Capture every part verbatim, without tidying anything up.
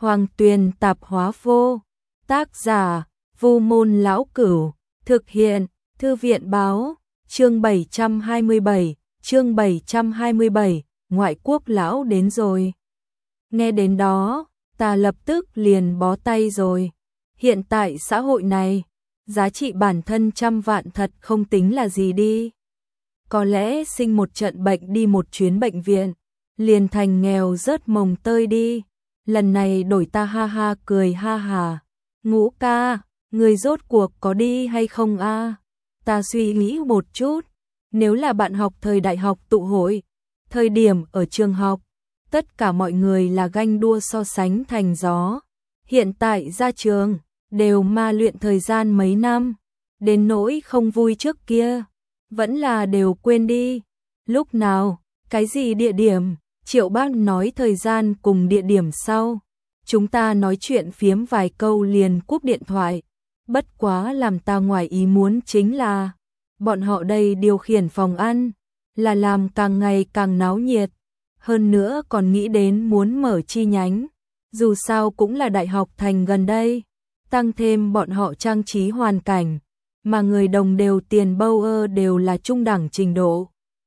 Hoàng Tuyền Tạp Hóa Vô. Tác giả: Vu Môn Lão Cửu. Thực hiện: Thư viện Báo. Chương bảy trăm hai mươi bảy, chương bảy trăm hai mươi bảy, ngoại quốc lão đến rồi. Nghe đến đó, ta lập tức liền bó tay rồi. Hiện tại xã hội này, giá trị bản thân trăm vạn thật không tính là gì đi. Có lẽ sinh một trận bệnh đi một chuyến bệnh viện, liền thành nghèo rớt mồng tơi đi. Lần này đổi ta ha ha cười ha hà. Ngũ ca, người rốt cuộc có đi hay không a? Ta suy nghĩ một chút, nếu là bạn học thời đại học tụ hội, thời điểm ở trường học, tất cả mọi người là ganh đua so sánh thành gió. Hiện tại ra trường, đều ma luyện thời gian mấy năm, đến nỗi không vui trước kia, vẫn là đều quên đi. Lúc nào, cái gì địa điểm, Triệu Bác nói thời gian cùng địa điểm sau. Chúng ta nói chuyện phiếm vài câu liền cúp điện thoại. Bất quá làm ta ngoài ý muốn chính là, bọn họ đây điều khiển phòng ăn, là làm càng ngày càng náo nhiệt. Hơn nữa còn nghĩ đến muốn mở chi nhánh, dù sao cũng là đại học thành gần đây. Tăng thêm bọn họ trang trí hoàn cảnh, mà người đồng đều tiền bâu ơ đều là trung đẳng trình độ.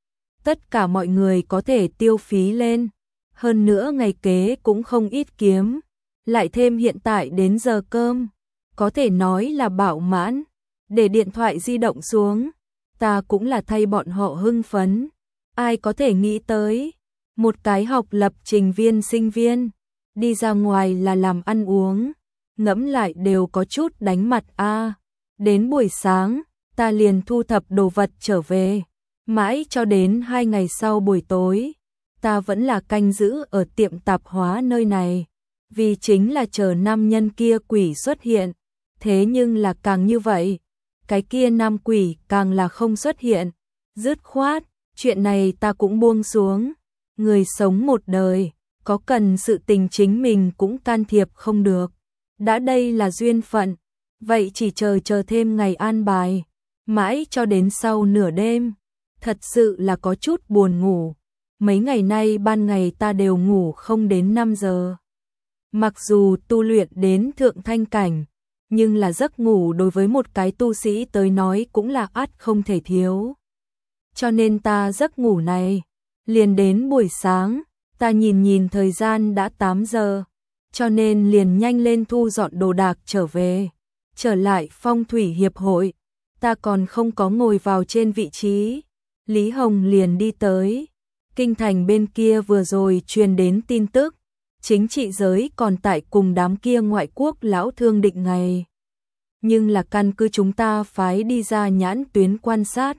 Tất cả mọi người có thể tiêu phí lên, hơn nữa ngày kế cũng không ít kiếm, lại thêm hiện tại đến giờ cơm, có thể nói là bạo mãn. Để điện thoại di động xuống, ta cũng là thay bọn họ hưng phấn. Ai có thể nghĩ tới, một cái học lập trình viên sinh viên, đi ra ngoài là làm ăn uống, ngẫm lại đều có chút đánh mặt a. Đến buổi sáng, ta liền thu thập đồ vật trở về, mãi cho đến hai ngày sau buổi tối, ta vẫn là canh giữ ở tiệm tạp hóa nơi này, vì chính là chờ nam nhân kia quỷ xuất hiện. Thế nhưng là càng như vậy, cái kia nam quỷ càng là không xuất hiện. Dứt khoát, chuyện này ta cũng buông xuống. Người sống một đời, có cần sự tình chính mình cũng can thiệp không được. Đã đây là duyên phận, vậy chỉ chờ chờ thêm ngày an bài, mãi cho đến sau nửa đêm. Thật sự là có chút buồn ngủ. Mấy ngày nay ban ngày ta đều ngủ không đến năm giờ. Mặc dù tu luyện đến thượng thanh cảnh, nhưng là giấc ngủ đối với một cái tu sĩ tới nói cũng là ắt không thể thiếu. Cho nên ta giấc ngủ này, liền đến buổi sáng, ta nhìn nhìn thời gian đã tám giờ, cho nên liền nhanh lên thu dọn đồ đạc trở về. Trở lại phong thủy hiệp hội, ta còn không có ngồi vào trên vị trí, Lý Hồng liền đi tới. Kinh thành bên kia vừa rồi truyền đến tin tức, chính trị giới còn tại cùng đám kia ngoại quốc lão thương định ngày. Nhưng là căn cứ chúng ta phái đi ra nhãn tuyến quan sát.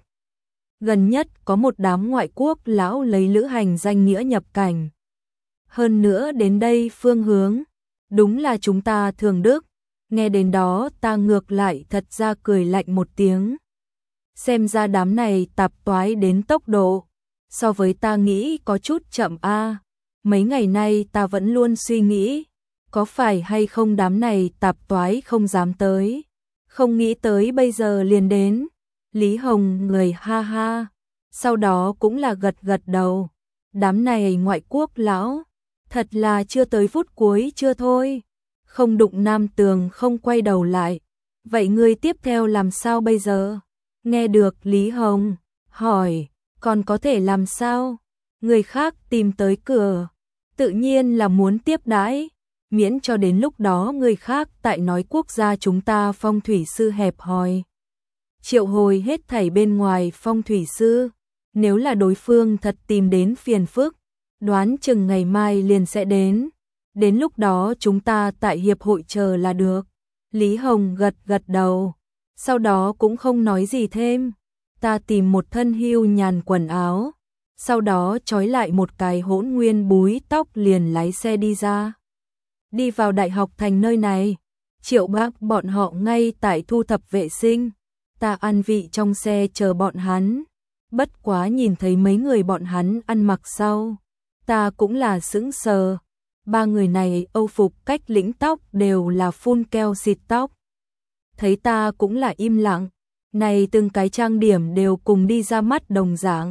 Gần nhất có một đám ngoại quốc lão lấy lữ hành danh nghĩa nhập cảnh. Hơn nữa đến đây phương hướng, đúng là chúng ta thường đức. Nghe đến đó ta ngược lại thật ra cười lạnh một tiếng. Xem ra đám này tạp toái đến tốc độ, so với ta nghĩ có chút chậm a. Mấy ngày nay ta vẫn luôn suy nghĩ, có phải hay không đám này tạp toái không dám tới, không nghĩ tới bây giờ liền đến. Lý Hồng người ha ha, sau đó cũng là gật gật đầu. Đám này ngoại quốc lão, thật là chưa tới phút cuối chưa thôi, không đụng nam tường không quay đầu lại. Vậy ngươi tiếp theo làm sao bây giờ? Nghe được Lý Hồng hỏi, còn có thể làm sao? Người khác tìm tới cửa, tự nhiên là muốn tiếp đãi, miễn cho đến lúc đó người khác tại nói quốc gia chúng ta phong thủy sư hẹp hòi. Triệu hồi hết thảy bên ngoài phong thủy sư, nếu là đối phương thật tìm đến phiền phức, đoán chừng ngày mai liền sẽ đến. Đến lúc đó chúng ta tại hiệp hội chờ là được. Lý Hồng gật gật đầu, sau đó cũng không nói gì thêm. Ta tìm một thân hưu nhàn quần áo, sau đó trói lại một cái hỗn nguyên búi tóc liền lái xe đi ra. Đi vào đại học thành nơi này, Triệu Bác bọn họ ngay tại thu thập vệ sinh. Ta ăn vị trong xe chờ bọn hắn. Bất quá nhìn thấy mấy người bọn hắn ăn mặc sau, ta cũng là sững sờ. Ba người này âu phục cách lĩnh tóc đều là phun keo xịt tóc. Thấy ta cũng là im lặng, này từng cái trang điểm đều cùng đi ra mắt đồng dạng.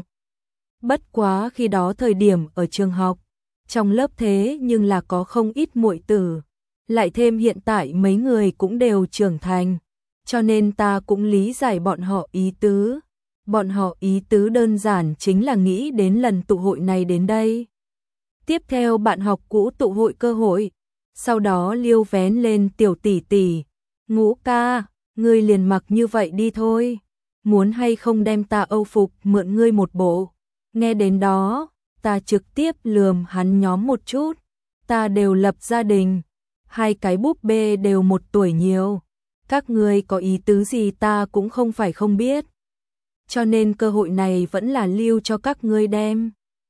Bất quá khi đó thời điểm ở trường học, trong lớp thế nhưng là có không ít muội tử, lại thêm hiện tại mấy người cũng đều trưởng thành, cho nên ta cũng lý giải bọn họ ý tứ. Bọn họ ý tứ đơn giản chính là nghĩ đến lần tụ hội này đến đây. Tiếp theo bạn học cũ tụ hội cơ hội, sau đó liêu vén lên tiểu tỷ tỷ, Ngũ ca, ngươi liền mặc như vậy đi thôi, muốn hay không đem ta âu phục mượn ngươi một bộ. Nghe đến đó, ta trực tiếp lườm hắn nhóm một chút, ta đều lập gia đình, hai cái búp bê đều một tuổi nhiều, các ngươi có ý tứ gì ta cũng không phải không biết. Cho nên cơ hội này vẫn là lưu cho các ngươi đem.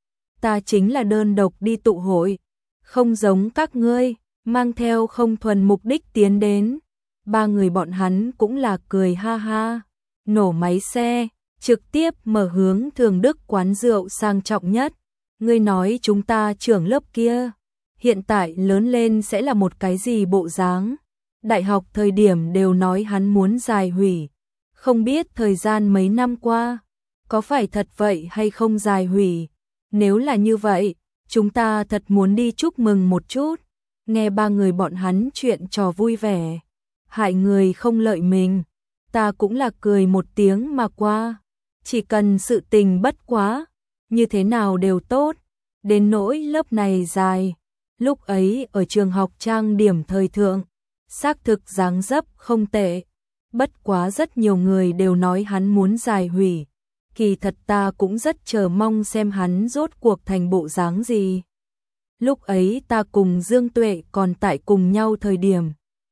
Ta chính là đơn độc đi tụ hội, không giống các ngươi, mang theo không thuần mục đích tiến đến. Ba người bọn hắn cũng là cười ha ha, nổ máy xe, trực tiếp mở hướng Thường Đức quán rượu sang trọng nhất. Ngươi nói chúng ta trưởng lớp kia, hiện tại lớn lên sẽ là một cái gì bộ dáng? Đại học thời điểm đều nói hắn muốn giải hủy, không biết thời gian mấy năm qua, có phải thật vậy hay không giải hủy? Nếu là như vậy, chúng ta thật muốn đi chúc mừng một chút. Nghe ba người bọn hắn chuyện trò vui vẻ, hại người không lợi mình, ta cũng là cười một tiếng mà qua. Chỉ cần sự tình bất quá, như thế nào đều tốt. Đến nỗi lớp này dài, lúc ấy ở trường học trang điểm thời thượng, xác thực dáng dấp không tệ. Bất quá rất nhiều người đều nói hắn muốn giải hủy. Kỳ thật ta cũng rất chờ mong xem hắn rốt cuộc thành bộ dáng gì. Lúc ấy ta cùng Dương Tuệ còn tại cùng nhau thời điểm,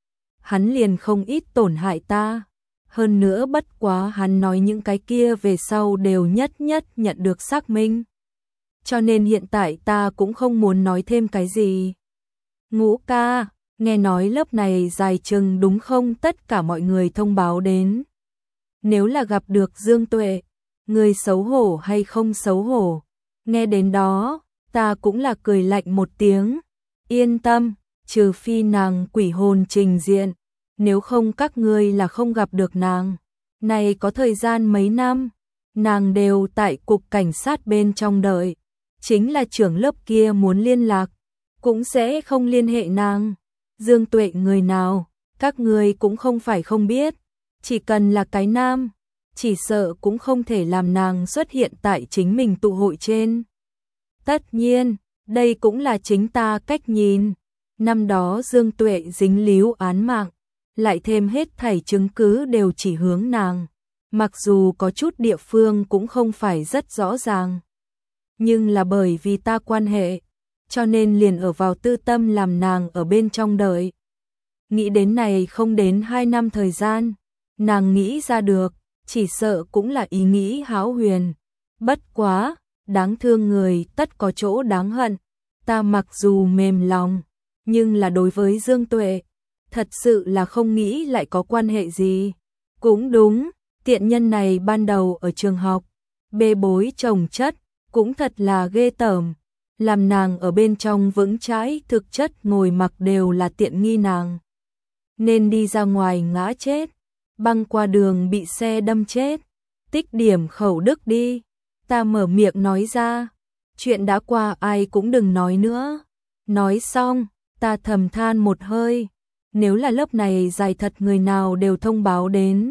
hắn liền không ít tổn hại ta. Hơn nữa bất quá hắn nói những cái kia về sau đều nhất nhất nhận được xác minh. Cho nên hiện tại ta cũng không muốn nói thêm cái gì. Ngũ ca, nghe nói lớp này dài chừng đúng không? Tất cả mọi người thông báo đến. Nếu là gặp được Dương Tuệ, người xấu hổ hay không xấu hổ? Nghe đến đó, ta cũng là cười lạnh một tiếng. Yên tâm, trừ phi nàng quỷ hồn trình diện, nếu không các ngươi là không gặp được nàng. Này có thời gian mấy năm, nàng đều tại cục cảnh sát bên trong đợi. Chính là trưởng lớp kia muốn liên lạc, cũng sẽ không liên hệ nàng. Dương Tuệ người nào, các ngươi cũng không phải không biết. Chỉ cần là cái nam, chỉ sợ cũng không thể làm nàng xuất hiện tại chính mình tụ hội trên. Tất nhiên, đây cũng là chính ta cách nhìn. Năm đó Dương Tuệ dính líu án mạng, lại thêm hết thảy chứng cứ đều chỉ hướng nàng. Mặc dù có chút địa phương cũng không phải rất rõ ràng, nhưng là bởi vì ta quan hệ, cho nên liền ở vào tư tâm làm nàng ở bên trong đợi. Nghĩ đến này không đến hai năm thời gian, nàng nghĩ ra được, chỉ sợ cũng là ý nghĩ hão huyền. Bất quá, đáng thương người tất có chỗ đáng hận. Ta mặc dù mềm lòng, nhưng là đối với Dương Tuệ, thật sự là không nghĩ lại có quan hệ gì. Cũng đúng, tiện nhân này ban đầu ở trường học, bê bối chồng chất, cũng thật là ghê tởm. Làm nàng ở bên trong vững chãi, thực chất ngồi mặc đều là tiện nghi nàng. Nên đi ra ngoài ngã chết, băng qua đường bị xe đâm chết, tích điểm khẩu đức đi. Ta mở miệng nói ra, chuyện đã qua ai cũng đừng nói nữa. Nói xong, ta thầm than một hơi, nếu là lớp này dài thật người nào đều thông báo đến,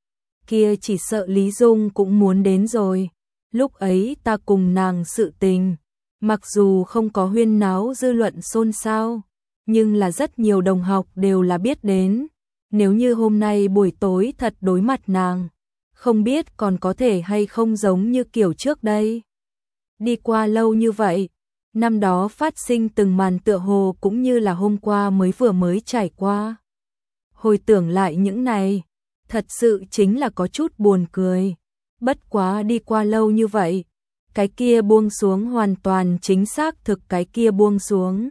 kia chỉ sợ Lý Dung cũng muốn đến rồi. Lúc ấy ta cùng nàng sự tình, mặc dù không có huyên náo dư luận xôn xao, nhưng là rất nhiều đồng học đều là biết đến. Nếu như hôm nay buổi tối thật đối mặt nàng, không biết còn có thể hay không giống như kiểu trước đây. Đi qua lâu như vậy, năm đó phát sinh từng màn tựa hồ cũng như là hôm qua mới vừa mới trải qua. Hồi tưởng lại những này, thật sự chính là có chút buồn cười. Bất quá đi qua lâu như vậy, cái kia buông xuống hoàn toàn chính xác thực cái kia buông xuống.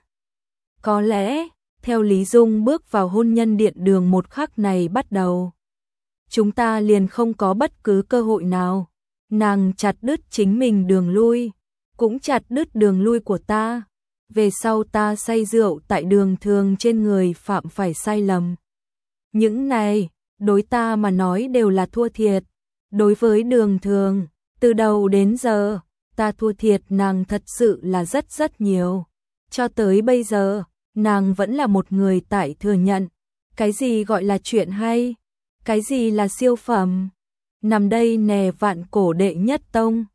Có lẽ, theo Lý Dung bước vào hôn nhân điện đường một khắc này bắt đầu, chúng ta liền không có bất cứ cơ hội nào. Nàng chặt đứt chính mình đường lui, cũng chặt đứt đường lui của ta. Về sau ta say rượu tại đường thường trên người phạm phải sai lầm. Những này, đối ta mà nói đều là thua thiệt. Đối với đường thường, từ đầu đến giờ, ta thua thiệt nàng thật sự là rất rất nhiều. Cho tới bây giờ, nàng vẫn là một người tại thừa nhận. Cái gì gọi là chuyện hay? Cái gì là siêu phẩm? Nằm đây nè vạn cổ đệ nhất tông.